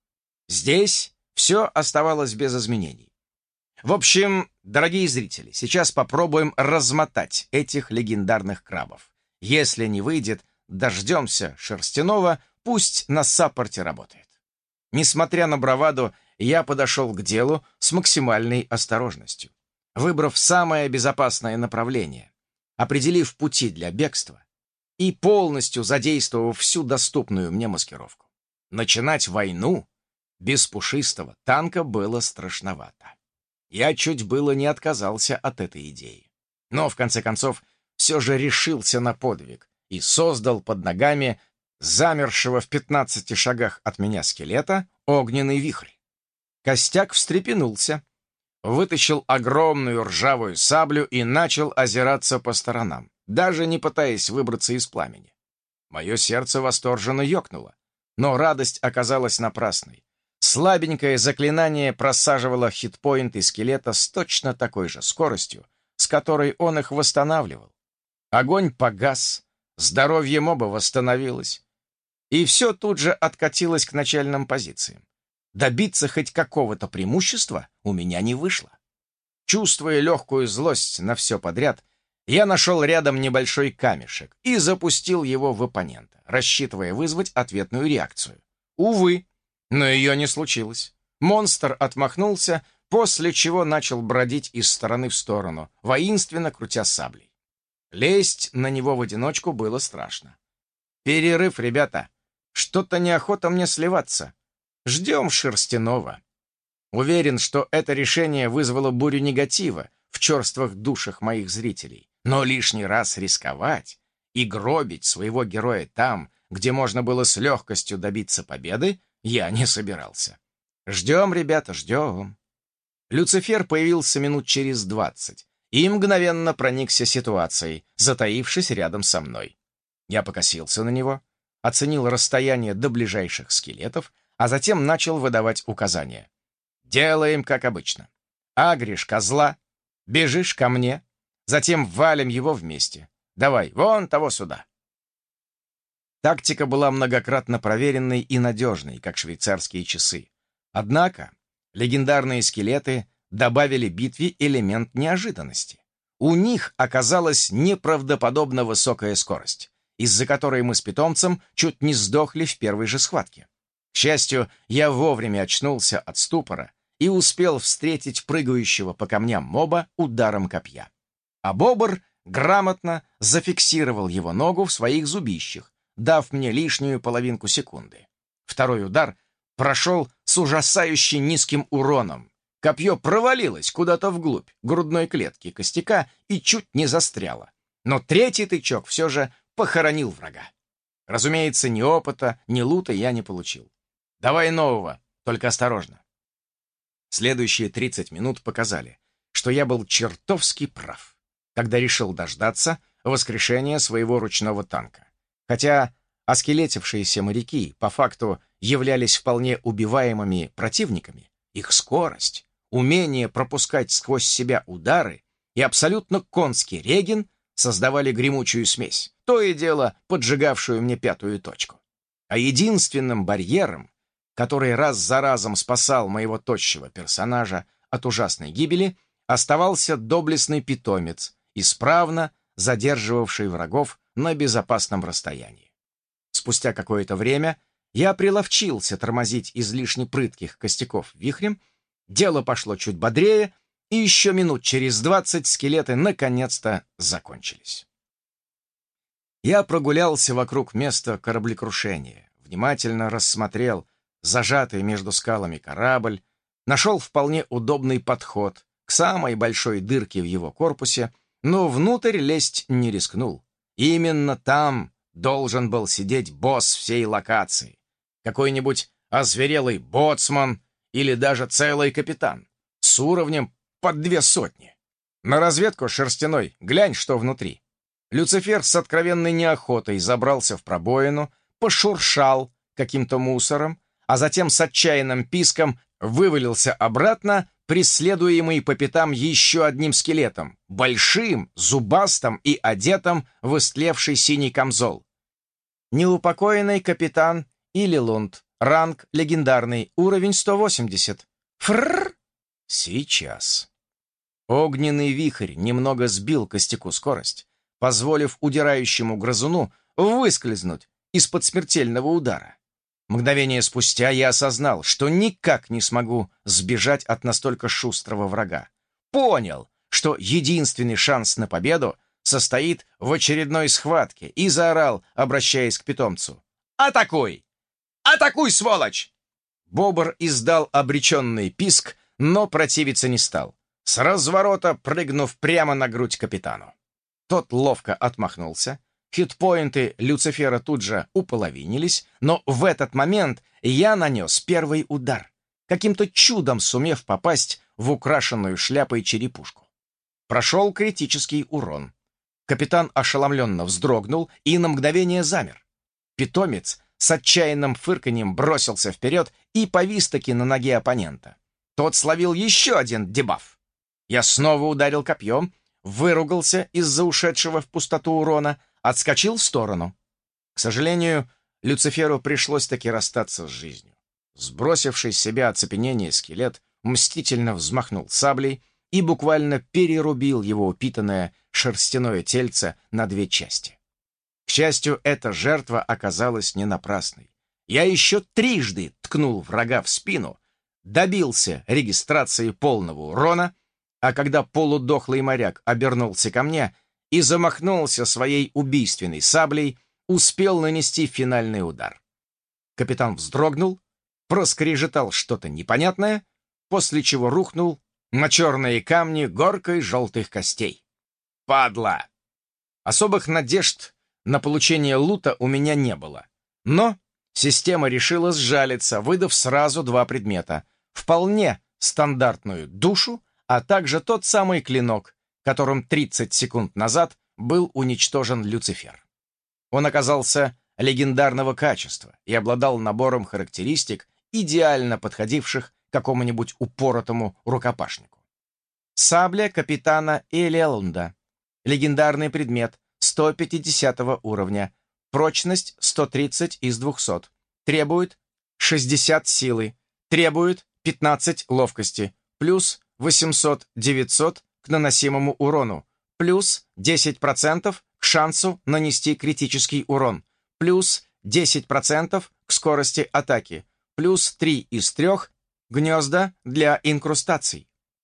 Здесь все оставалось без изменений. В общем, дорогие зрители, сейчас попробуем размотать этих легендарных крабов. Если не выйдет, дождемся Шерстяного, пусть на саппорте работает. Несмотря на браваду, я подошел к делу с максимальной осторожностью, выбрав самое безопасное направление, определив пути для бегства и полностью задействовав всю доступную мне маскировку. Начинать войну без пушистого танка было страшновато. Я чуть было не отказался от этой идеи. Но, в конце концов, все же решился на подвиг и создал под ногами замершего в пятнадцати шагах от меня скелета огненный вихрь. Костяк встрепенулся, вытащил огромную ржавую саблю и начал озираться по сторонам, даже не пытаясь выбраться из пламени. Мое сердце восторженно ёкнуло, но радость оказалась напрасной. Слабенькое заклинание просаживало хитпоинты скелета с точно такой же скоростью, с которой он их восстанавливал. Огонь погас, здоровье моба восстановилось, и все тут же откатилось к начальным позициям. Добиться хоть какого-то преимущества у меня не вышло. Чувствуя легкую злость на все подряд, я нашел рядом небольшой камешек и запустил его в оппонента, рассчитывая вызвать ответную реакцию. Увы, но ее не случилось. Монстр отмахнулся, после чего начал бродить из стороны в сторону, воинственно крутя саблей. Лезть на него в одиночку было страшно. «Перерыв, ребята! Что-то неохота мне сливаться. Ждем Шерстяного». Уверен, что это решение вызвало бурю негатива в черствых душах моих зрителей. Но лишний раз рисковать и гробить своего героя там, где можно было с легкостью добиться победы, я не собирался. Ждем, ребята, ждем. Люцифер появился минут через двадцать и мгновенно проникся ситуацией, затаившись рядом со мной. Я покосился на него. оценил расстояние до ближайших скелетов, а затем начал выдавать указания. «Делаем, как обычно. Агришь козла, бежишь ко мне, затем валим его вместе. Давай, вон того сюда». Тактика была многократно проверенной и надежной, как швейцарские часы. Однако легендарные скелеты добавили битве элемент неожиданности. У них оказалась неправдоподобно высокая скорость, из-за которой мы с питомцем чуть не сдохли в первой же схватке. К счастью, я вовремя очнулся от ступора и успел встретить прыгающего по камням моба ударом копья. А бобр грамотно зафиксировал его ногу в своих зубищах, дав мне лишнюю половинку секунды. Второй удар прошел с ужасающе низким уроном. Копье провалилось куда-то вглубь грудной клетки костяка и чуть не застряло. Но третий тычок все же похоронил врага. Разумеется, ни опыта, ни лута я не получил. Давай нового, только осторожно. Следующие тридцать минут показали, что я был чертовски прав, когда решил дождаться воскрешения своего ручного танка. Хотя оскелетившиеся моряки по факту являлись вполне убиваемыми противниками, их скорость, умение пропускать сквозь себя удары и абсолютно конский реген создавали гремучую смесь, то и дело поджигавшую мне пятую точку. А единственным барьером, который раз за разом спасал моего тощего персонажа от ужасной гибели, оставался доблестный питомец, исправно задерживавший врагов на безопасном расстоянии. Спустя какое-то время я приловчился тормозить излишне прытких костяков вихрем, дело пошло чуть бодрее, и еще минут через двадцать скелеты наконец-то закончились. Я прогулялся вокруг места кораблекрушения, внимательно рассмотрел зажатый между скалами корабль, нашел вполне удобный подход к самой большой дырке в его корпусе, но внутрь лезть не рискнул. Именно там должен был сидеть босс всей локации. Какой-нибудь озверелый боцман или даже целый капитан с уровнем под две сотни. На разведку шерстяной, глянь, что внутри. Люцифер с откровенной неохотой забрался в пробоину, пошуршал каким-то мусором, а затем с отчаянным писком вывалился обратно, преследуемый по пятам еще одним скелетом, большим, зубастым и одетым в истлевший синий камзол. Неупокоенный капитан Илилунд, ранг легендарный, уровень сто восемьдесят. Фрррр! Сейчас. Огненный вихрь немного сбил костяку скорость, позволив удирающему грызуну выскользнуть из-под смертельного удара. Мгновение спустя я осознал, что никак не смогу сбежать от настолько шустрого врага. Понял, что единственный шанс на победу состоит в очередной схватке, и заорал, обращаясь к питомцу: «Атакуй! Атакуй, сволочь!» Бобр издал обреченный писк, но противиться не стал, с разворота прыгнув прямо на грудь капитану. Тот ловко отмахнулся. Хитпоинты Люцифера тут же уполовинились, но в этот момент я нанес первый удар, каким-то чудом сумев попасть в украшенную шляпой черепушку. Прошел критический урон. Капитан ошеломленно вздрогнул и на мгновение замер. Питомец с отчаянным фырканьем бросился вперед и повис-таки на ноге оппонента. Тот словил еще один дебаф. Я снова ударил копьем, выругался из-за ушедшего в пустоту урона, отскочил в сторону. К сожалению, Люциферу пришлось таки расстаться с жизнью. Сбросивший с себя оцепенение скелет мстительно взмахнул саблей и буквально перерубил его упитанное шерстяное тельце на две части. К счастью, эта жертва оказалась не напрасной. Я еще трижды ткнул врага в спину, добился регистрации полного урона, а когда полудохлый моряк обернулся ко мне и замахнулся своей убийственной саблей, успел нанести финальный удар. Капитан вздрогнул, проскрежетал что-то непонятное, после чего рухнул на черные камни горкой желтых костей. Падла! Особых надежд на получение лута у меня не было, но система решила сжалиться, выдав сразу два предмета: вполне стандартную душу, а также тот самый клинок, которым тридцать секунд назад был уничтожен Люцифер. Он оказался легендарного качества и обладал набором характеристик, идеально подходивших какому-нибудь упоротому рукопашнику. Сабля капитана Элелунда. Легендарный предмет сто пятидесятого уровня. Прочность сто тридцать из двухсот. Требует шестьдесят силы. Требует пятнадцать ловкости. Плюс восемьсот-девятьсот к наносимому урону. Плюс десять процентов к шансу нанести критический урон. Плюс десять процентов к скорости атаки. Плюс три из трех гнезда для инкрустаций.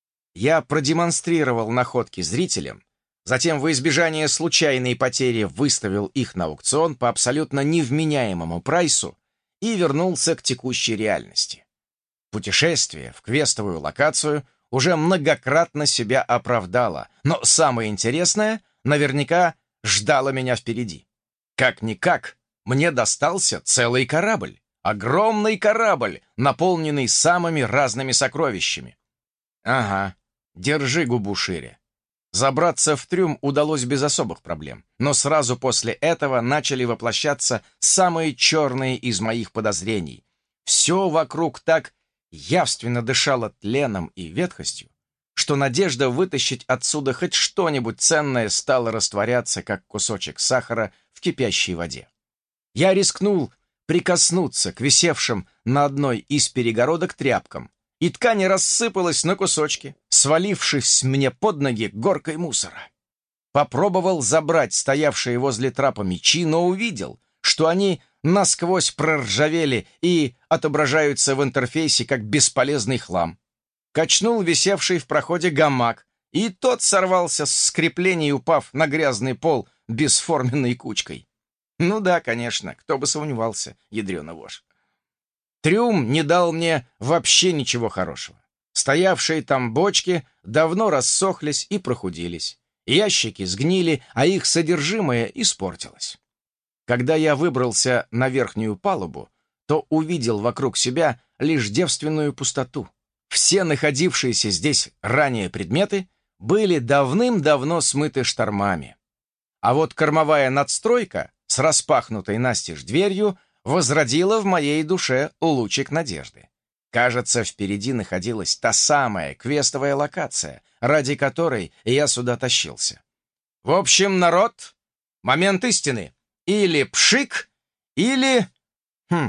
Я продемонстрировал находки зрителям, затем во избежание случайной потери выставил их на аукцион по абсолютно невменяемому прайсу и вернулся к текущей реальности. Путешествие в квестовую локацию уже многократно себя оправдало, но самое интересное наверняка ждало меня впереди. Как-никак, мне достался целый корабль. Огромный корабль, наполненный самыми разными сокровищами. Ага, держи губу шире. Забраться в трюм удалось без особых проблем, но сразу после этого начали воплощаться самые черные из моих подозрений. Все вокруг так явственно дышало тленом и ветхостью, что надежда вытащить отсюда хоть что-нибудь ценное стала растворяться, как кусочек сахара в кипящей воде. Я рискнул прикоснуться к висевшим на одной из перегородок тряпкам, и ткань рассыпалась на кусочки, свалившись мне под ноги горкой мусора. Попробовал забрать стоявшие возле трапа мечи, но увидел, что они насквозь проржавели и отображаются в интерфейсе как бесполезный хлам. Качнул висевший в проходе гамак, и тот сорвался с креплений, упав на грязный пол бесформенной кучкой. Ну да, конечно, кто бы сомневался, ядрёна вошь. Трюм не дал мне вообще ничего хорошего. Стоявшие там бочки давно рассохлись и прохудились. Ящики сгнили, а их содержимое испортилось. Когда я выбрался на верхнюю палубу, то увидел вокруг себя лишь девственную пустоту. Все находившиеся здесь ранее предметы были давным-давно смыты штормами. А вот кормовая надстройка с распахнутой настежь дверью возродила в моей душе лучик надежды. Кажется, впереди находилась та самая квестовая локация, ради которой я сюда тащился. В общем, народ, момент истины. Или пшик, или... Хм...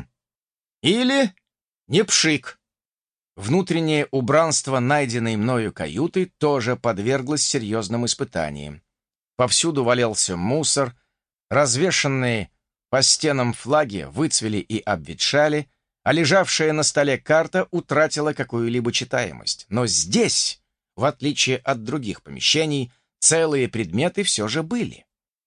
Или не пшик. Внутреннее убранство найденной мною каюты тоже подверглось серьезным испытаниям. Повсюду валялся мусор, развешанные по стенам флаги выцвели и обветшали, а лежавшая на столе карта утратила какую-либо читаемость. Но здесь, в отличие от других помещений, целые предметы все же были.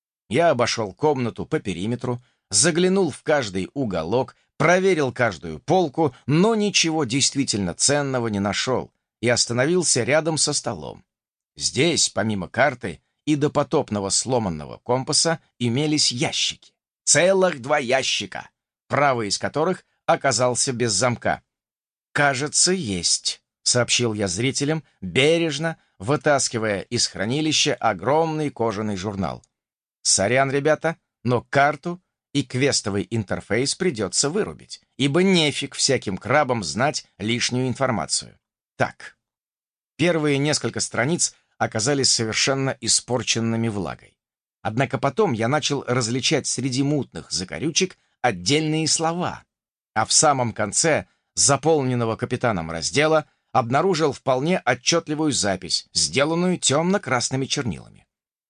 Я обошел комнату по периметру, заглянул в каждый уголок, проверил каждую полку, но ничего действительно ценного не нашел и остановился рядом со столом. Здесь, помимо карты и допотопного сломанного компаса, имелись ящики. Целых два ящика, правый из которых оказался без замка. «Кажется, есть», — сообщил я зрителям, бережно вытаскивая из хранилища огромный кожаный журнал. «Сорян, ребята, но карту и квестовый интерфейс придется вырубить, ибо нефиг всяким крабам знать лишнюю информацию. Так, первые несколько страниц оказались совершенно испорченными влагой. Однако потом я начал различать среди мутных закорючек отдельные слова, а в самом конце заполненного капитаном раздела обнаружил вполне отчетливую запись, сделанную темно-красными чернилами.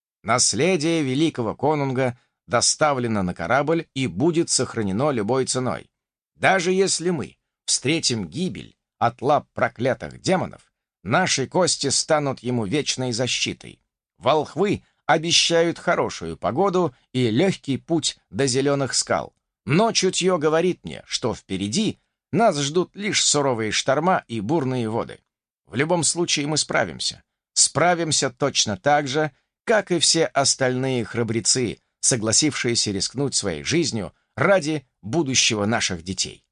Наследие великого конунга доставлено на корабль и будет сохранено любой ценой. Даже если мы встретим гибель от лап проклятых демонов, наши кости станут ему вечной защитой. Волхвы обещают хорошую погоду и легкий путь до зеленых скал. Но чутье говорит мне, что впереди нас ждут лишь суровые шторма и бурные воды. В любом случае мы справимся. Справимся точно так же, как и все остальные храбрецы, согласившиеся рискнуть своей жизнью ради будущего наших детей.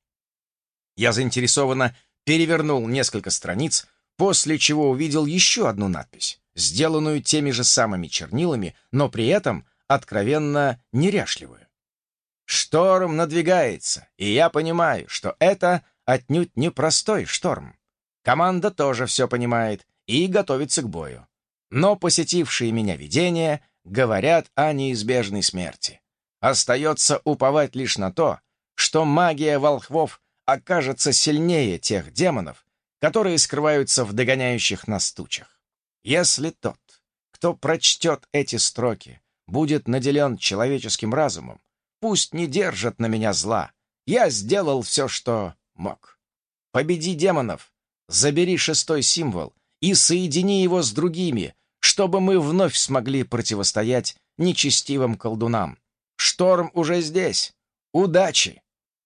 Я заинтересованно перевернул несколько страниц, после чего увидел еще одну надпись, сделанную теми же самыми чернилами, но при этом откровенно неряшливую. Шторм надвигается, и я понимаю, что это отнюдь не простой шторм. Команда тоже все понимает и готовится к бою. Но посетившие меня видения говорят о неизбежной смерти. Остается уповать лишь на то, что магия волхвов окажется сильнее тех демонов, которые скрываются в догоняющих нас тучах. Если тот, кто прочтет эти строки, будет наделен человеческим разумом, пусть не держат на меня зла. Я сделал все, что мог. Победи демонов, забери шестой символ и соедини его с другими, чтобы мы вновь смогли противостоять нечестивым колдунам. Шторм уже здесь. Удачи!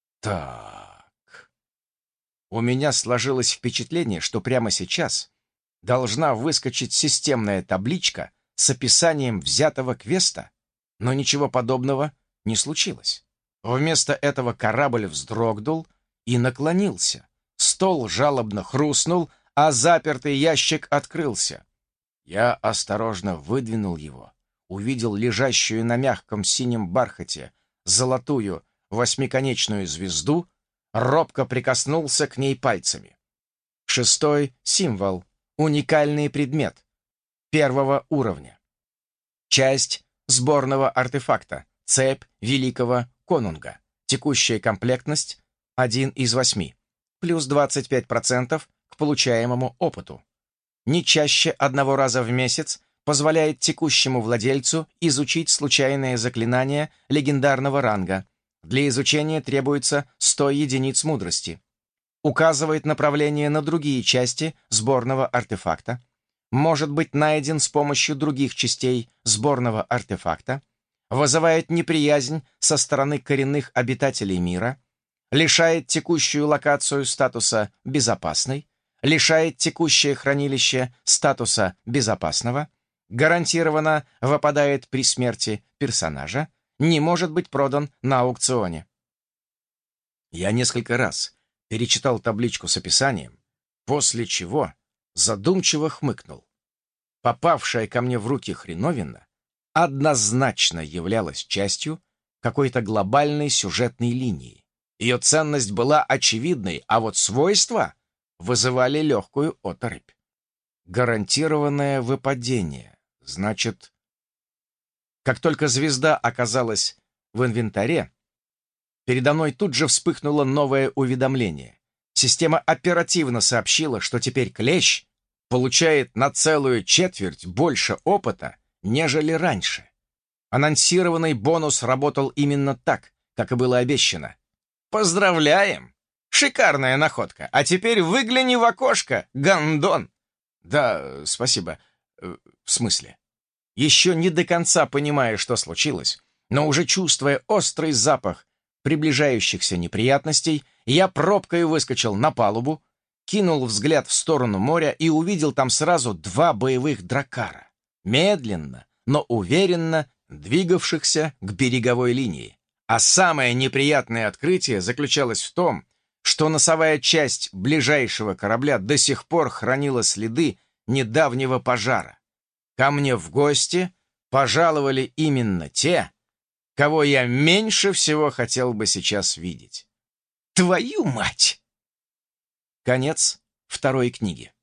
Так. У меня сложилось впечатление, что прямо сейчас должна выскочить системная табличка с описанием взятого квеста, но ничего подобного не случилось. Вместо этого корабль вздрогнул и наклонился. Стол жалобно хрустнул, а запертый ящик открылся. Я осторожно выдвинул его, увидел лежащую на мягком синем бархате золотую восьмиконечную звезду, робко прикоснулся к ней пальцами. Шестой символ, уникальный предмет первого уровня. Часть сборного артефакта, цепь великого конунга. Текущая комплектность один из восьми, плюс двадцать пять процентов к получаемому опыту. Не чаще одного раза в месяц позволяет текущему владельцу изучить случайное заклинание легендарного ранга. Для изучения требуется сто единиц мудрости. Указывает направление на другие части сборного артефакта. Может быть найден с помощью других частей сборного артефакта. Вызывает неприязнь со стороны коренных обитателей мира. Лишает текущую локацию статуса «безопасной». Лишает текущее хранилище статуса «безопасного». Гарантированно выпадает при смерти персонажа. Не может быть продан на аукционе. Я несколько раз перечитал табличку с описанием, после чего задумчиво хмыкнул. Попавшая ко мне в руки хреновина однозначно являлась частью какой-то глобальной сюжетной линии. Ее ценность была очевидной, а вот свойства вызывали легкую оторопь. Гарантированное выпадение. Значит, как только звезда оказалась в инвентаре, передо мной тут же вспыхнуло новое уведомление. Система оперативно сообщила, что теперь клещ получает на целую четверть больше опыта, нежели раньше. Анонсированный бонус работал именно так, как и было обещано. Поздравляем! Шикарная находка! А теперь выгляни в окошко, гондон! Да, спасибо. В смысле? Еще не до конца понимая, что случилось, но уже чувствуя острый запах приближающихся неприятностей, я пробкой выскочил на палубу, кинул взгляд в сторону моря и увидел там сразу два боевых дракара, медленно, но уверенно двигавшихся к береговой линии. А самое неприятное открытие заключалось в том, что носовая часть ближайшего корабля до сих пор хранила следы недавнего пожара. Ко мне в гости пожаловали именно те, кого я меньше всего хотел бы сейчас видеть. Твою мать! Конец второй книги.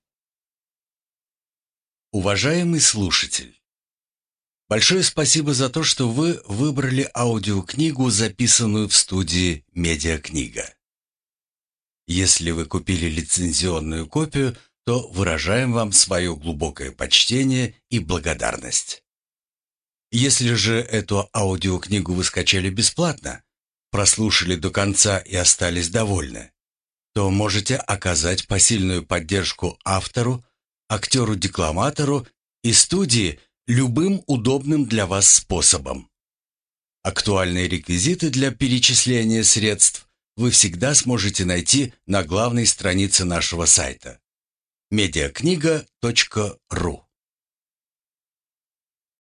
Уважаемый слушатель, большое спасибо за то, что вы выбрали аудиокнигу, записанную в студии «Медиакнига». Если вы купили лицензионную копию, то выражаем вам свое глубокое почтение и благодарность. Если же эту аудиокнигу вы скачали бесплатно, прослушали до конца и остались довольны, то можете оказать посильную поддержку автору, актеру-декламатору и студии любым удобным для вас способом. Актуальные реквизиты для перечисления средств вы всегда сможете найти на главной странице нашего сайта медиакнига точка ру.